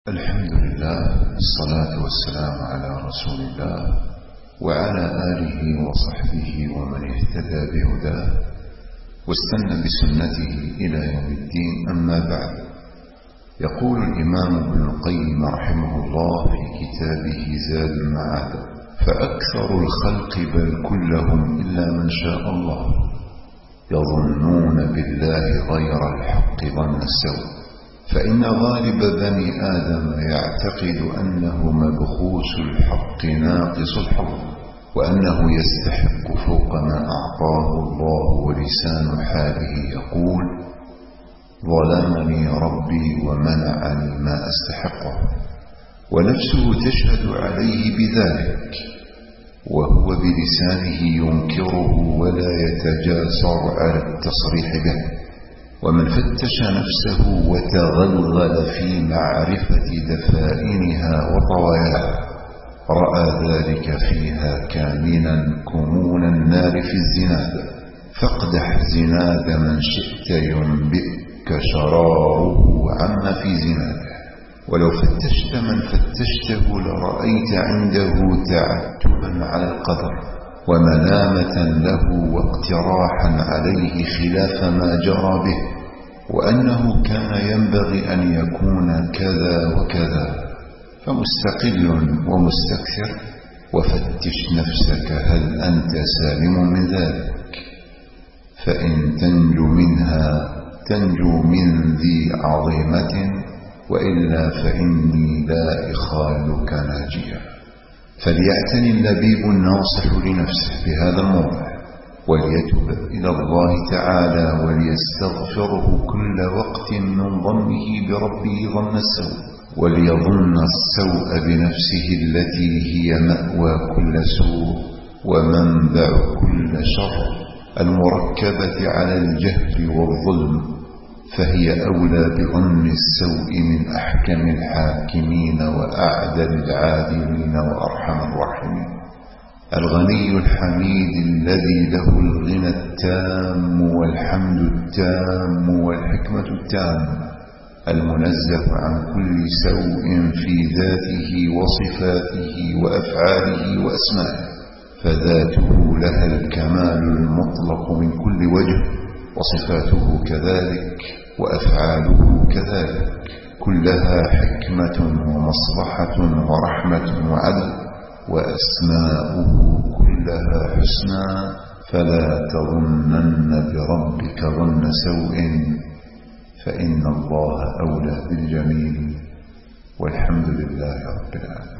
الحمد لله، الصلاة والسلام على رسول الله وعلى آله وصحبه ومن اهتدى بهداه واستنى بسنته إلى يوم الدين. أما بعد، يقول الإمام ابن القيم رحمه الله في كتابه زاد المعاد: فأكثر الخلق بل كلهم إلا من شاء الله يظنون بالله غير الحق ظن السوء، فإن غالب بني آدم يعتقد أنه مبخوس الحق ناقص الحظ، وأنه يستحق فوق ما أعطاه الله، ولسان حاله يقول: ظلمني ربي ومنعني ما أستحقه، ونفسه تشهد عليه بذلك، وهو بلسانه ينكره ولا يتجاسر على التصريح به. ومن فتش نفسه وتغلغل في معرفة دفائنها وطواياها رأى ذلك فيها كامنا كمون النار في الزناد، فاقدح زناد من شئت ينبئك شراره عما في زناده. ولو فتشت من فتشته لرأيت عنده تعتبا على القدر وملامة له واقتراحا عليه خلاف ما جرى به، وأنه كان ينبغي أن يكون كذا وكذا، فمستقل ومستكثر. وفتش نفسك هل أنت سالم من ذلك، فإن تنجو منها تنجو من ذي عظيمة، وإلا فإني لا إخالك ناجيا. فليعتني اللبيب الناصح لنفسه بهذا الموضع، وليتب إلى الله تعالى، وليستغفره كل وقت من ظنه بربه ظن السوء، وليظن السوء بنفسه التي هي مأوى كل سوء ومنبع كل شر، المركبة على الجهل والظلم، فهي أولى بظن السوء من أحكم الحاكمين وأعدل العادلين وأرحم الراحمين. الغني الحميد الذي له الغنى التام والحمد التام والحكمة التامة، المنزه عن كل سوء في ذاته وصفاته وأفعاله وأسمائه، فذاته لها الكمال المطلق من كل وجه، وصفاته كذلك وأفعاله كذلك، كلها حكمة ومصلحة ورحمة وعدل، وأسماؤه كلها حسنى. فلا تظنن بربك ظن سوء، فإن الله أولى بالجميل، والحمد لله رب العالمين.